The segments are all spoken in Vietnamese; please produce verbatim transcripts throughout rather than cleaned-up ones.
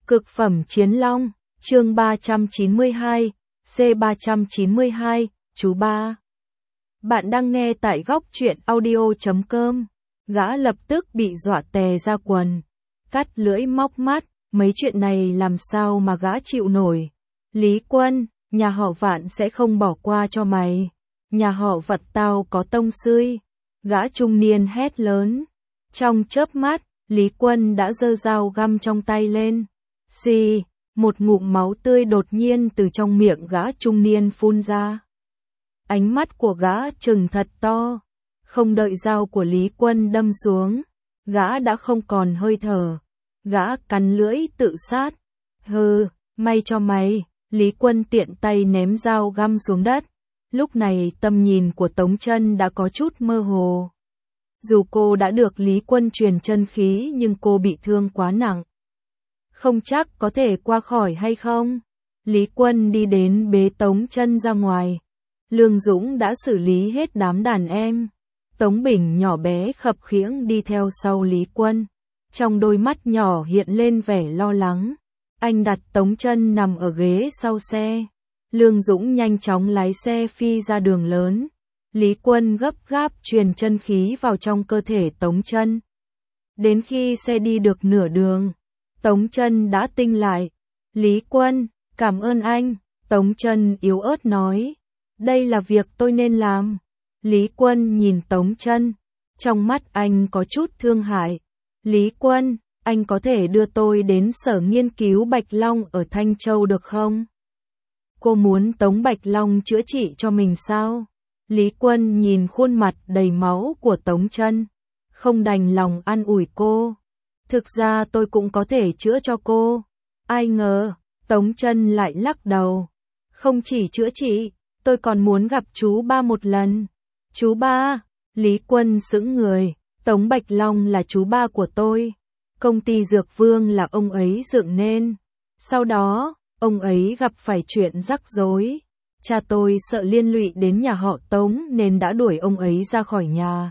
Cực phẩm chiến long, chương ba trăm chín mươi hai, C ba trăm chín mươi hai, chú ba. Bạn đang nghe tại góc truyện audio chấm com. Gã lập tức bị dọa tè ra quần, cắt lưỡi móc mắt, mấy chuyện này làm sao mà gã chịu nổi. Lý Quân, nhà họ Vạn sẽ không bỏ qua cho mày. Nhà họ Vật tao có tông xươi. Gã trung niên hét lớn. Trong chớp mắt, Lý Quân đã giơ dao găm trong tay lên. Xì, một ngụm máu tươi đột nhiên từ trong miệng gã trung niên phun ra. Ánh mắt của gã trừng thật to. Không đợi dao của Lý Quân đâm xuống, gã đã không còn hơi thở. Gã cắn lưỡi tự sát. Hừ, may cho mày. Lý Quân tiện tay ném dao găm xuống đất. Lúc này tầm nhìn của Tống Chân đã có chút mơ hồ. Dù cô đã được Lý Quân truyền chân khí nhưng cô bị thương quá nặng. Không chắc có thể qua khỏi hay không. Lý Quân đi đến bế Tống Chân ra ngoài. Lương Dũng đã xử lý hết đám đàn em. Tống Bình nhỏ bé khập khiễng đi theo sau Lý Quân. Trong đôi mắt nhỏ hiện lên vẻ lo lắng. Anh đặt Tống Chân nằm ở ghế sau xe. Lương Dũng nhanh chóng lái xe phi ra đường lớn. Lý Quân gấp gáp truyền chân khí vào trong cơ thể Tống Chân. Đến khi xe đi được nửa đường, Tống Chân đã tinh lại. Lý Quân, cảm ơn anh. Tống Chân yếu ớt nói. Đây là việc tôi nên làm. Lý Quân nhìn Tống Chân. Trong mắt anh có chút thương hại. Lý Quân, anh có thể đưa tôi đến sở nghiên cứu Bạch Long ở Thanh Châu được không? Cô muốn Tống Bạch Long chữa trị cho mình sao? Lý Quân nhìn khuôn mặt đầy máu của Tống Chân, không đành lòng an ủi cô. Thực ra tôi cũng có thể chữa cho cô. Ai ngờ, Tống Chân lại lắc đầu. Không chỉ chữa trị, tôi còn muốn gặp chú ba một lần. Chú ba? Lý Quân sững người. Tống Bạch Long là chú ba của tôi. Công ty Dược Vương là ông ấy dựng nên. Sau đó, ông ấy gặp phải chuyện rắc rối. Cha tôi sợ liên lụy đến nhà họ Tống nên đã đuổi ông ấy ra khỏi nhà.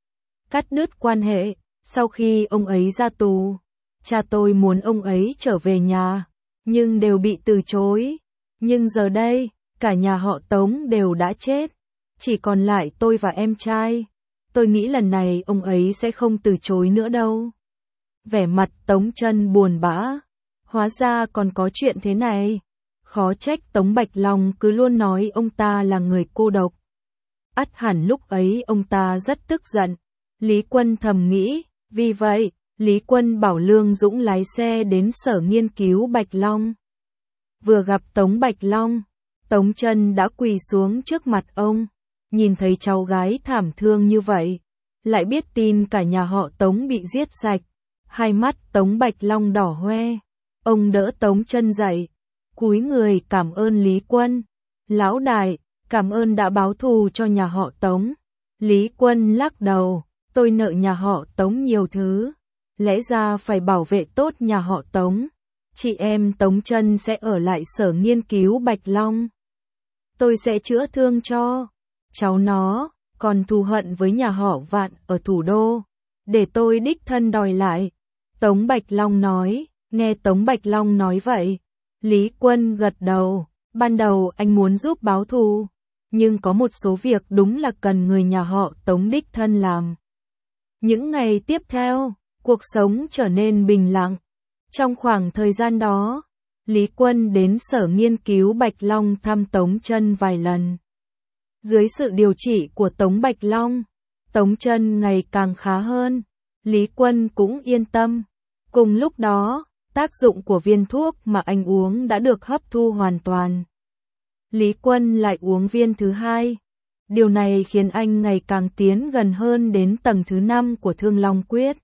Cắt đứt quan hệ. Sau khi ông ấy ra tù, cha tôi muốn ông ấy trở về nhà, nhưng đều bị từ chối. Nhưng giờ đây, cả nhà họ Tống đều đã chết. Chỉ còn lại tôi và em trai. Tôi nghĩ lần này ông ấy sẽ không từ chối nữa đâu. Vẻ mặt Tống Chân buồn bã. Hóa ra còn có chuyện thế này. Khó trách Tống Bạch Long cứ luôn nói ông ta là người cô độc. Ắt hẳn lúc ấy ông ta rất tức giận. Lý Quân thầm nghĩ. Vì vậy, Lý Quân bảo Lương Dũng lái xe đến sở nghiên cứu Bạch Long. Vừa gặp Tống Bạch Long, Tống Chân đã quỳ xuống trước mặt ông. Nhìn thấy cháu gái thảm thương như vậy, lại biết tin cả nhà họ Tống bị giết sạch. Hai mắt Tống Bạch Long đỏ hoe. Ông đỡ Tống Chân dậy, cúi người cảm ơn Lý Quân. Lão đại, cảm ơn đã báo thù cho nhà họ Tống. Lý Quân lắc đầu. Tôi nợ nhà họ Tống nhiều thứ. Lẽ ra phải bảo vệ tốt nhà họ Tống. Chị em Tống Chân sẽ ở lại sở nghiên cứu Bạch Long. Tôi sẽ chữa thương cho cháu nó, còn thù hận với nhà họ Vạn ở thủ đô. Để tôi đích thân đòi lại. Tống Bạch Long nói. Nghe Tống Bạch Long nói vậy, Lý Quân gật đầu. Ban đầu anh muốn giúp báo thù, nhưng có một số việc đúng là cần người nhà họ Tống đích thân làm. Những ngày tiếp theo, cuộc sống trở nên bình lặng. Trong khoảng thời gian đó, Lý Quân đến sở nghiên cứu Bạch Long thăm Tống Chân vài lần. Dưới sự điều trị của Tống Bạch Long, Tống Chân ngày càng khá hơn. Lý Quân cũng yên tâm. Cùng lúc đó, tác dụng của viên thuốc mà anh uống đã được hấp thu hoàn toàn. Lý Quân lại uống viên thứ hai. Điều này khiến anh ngày càng tiến gần hơn đến tầng thứ năm của Thương Long Quyết.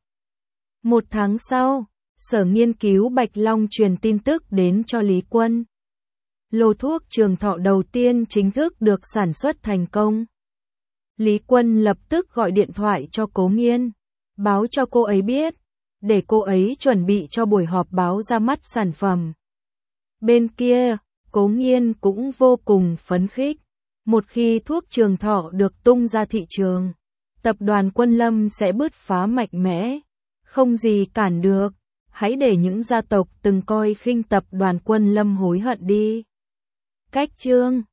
Một tháng sau, sở nghiên cứu Bạch Long truyền tin tức đến cho Lý Quân. Lô thuốc trường thọ đầu tiên chính thức được sản xuất thành công. Lý Quân lập tức gọi điện thoại cho Cố Nghiên, báo cho cô ấy biết, để cô ấy chuẩn bị cho buổi họp báo ra mắt sản phẩm. Bên kia, Cố Nghiên cũng vô cùng phấn khích. Một khi thuốc trường thọ được tung ra thị trường, tập đoàn Quân Lâm sẽ bứt phá mạnh mẽ, không gì cản được. hãy để những gia tộc từng coi khinh tập đoàn Quân Lâm hối hận đi. Cách chương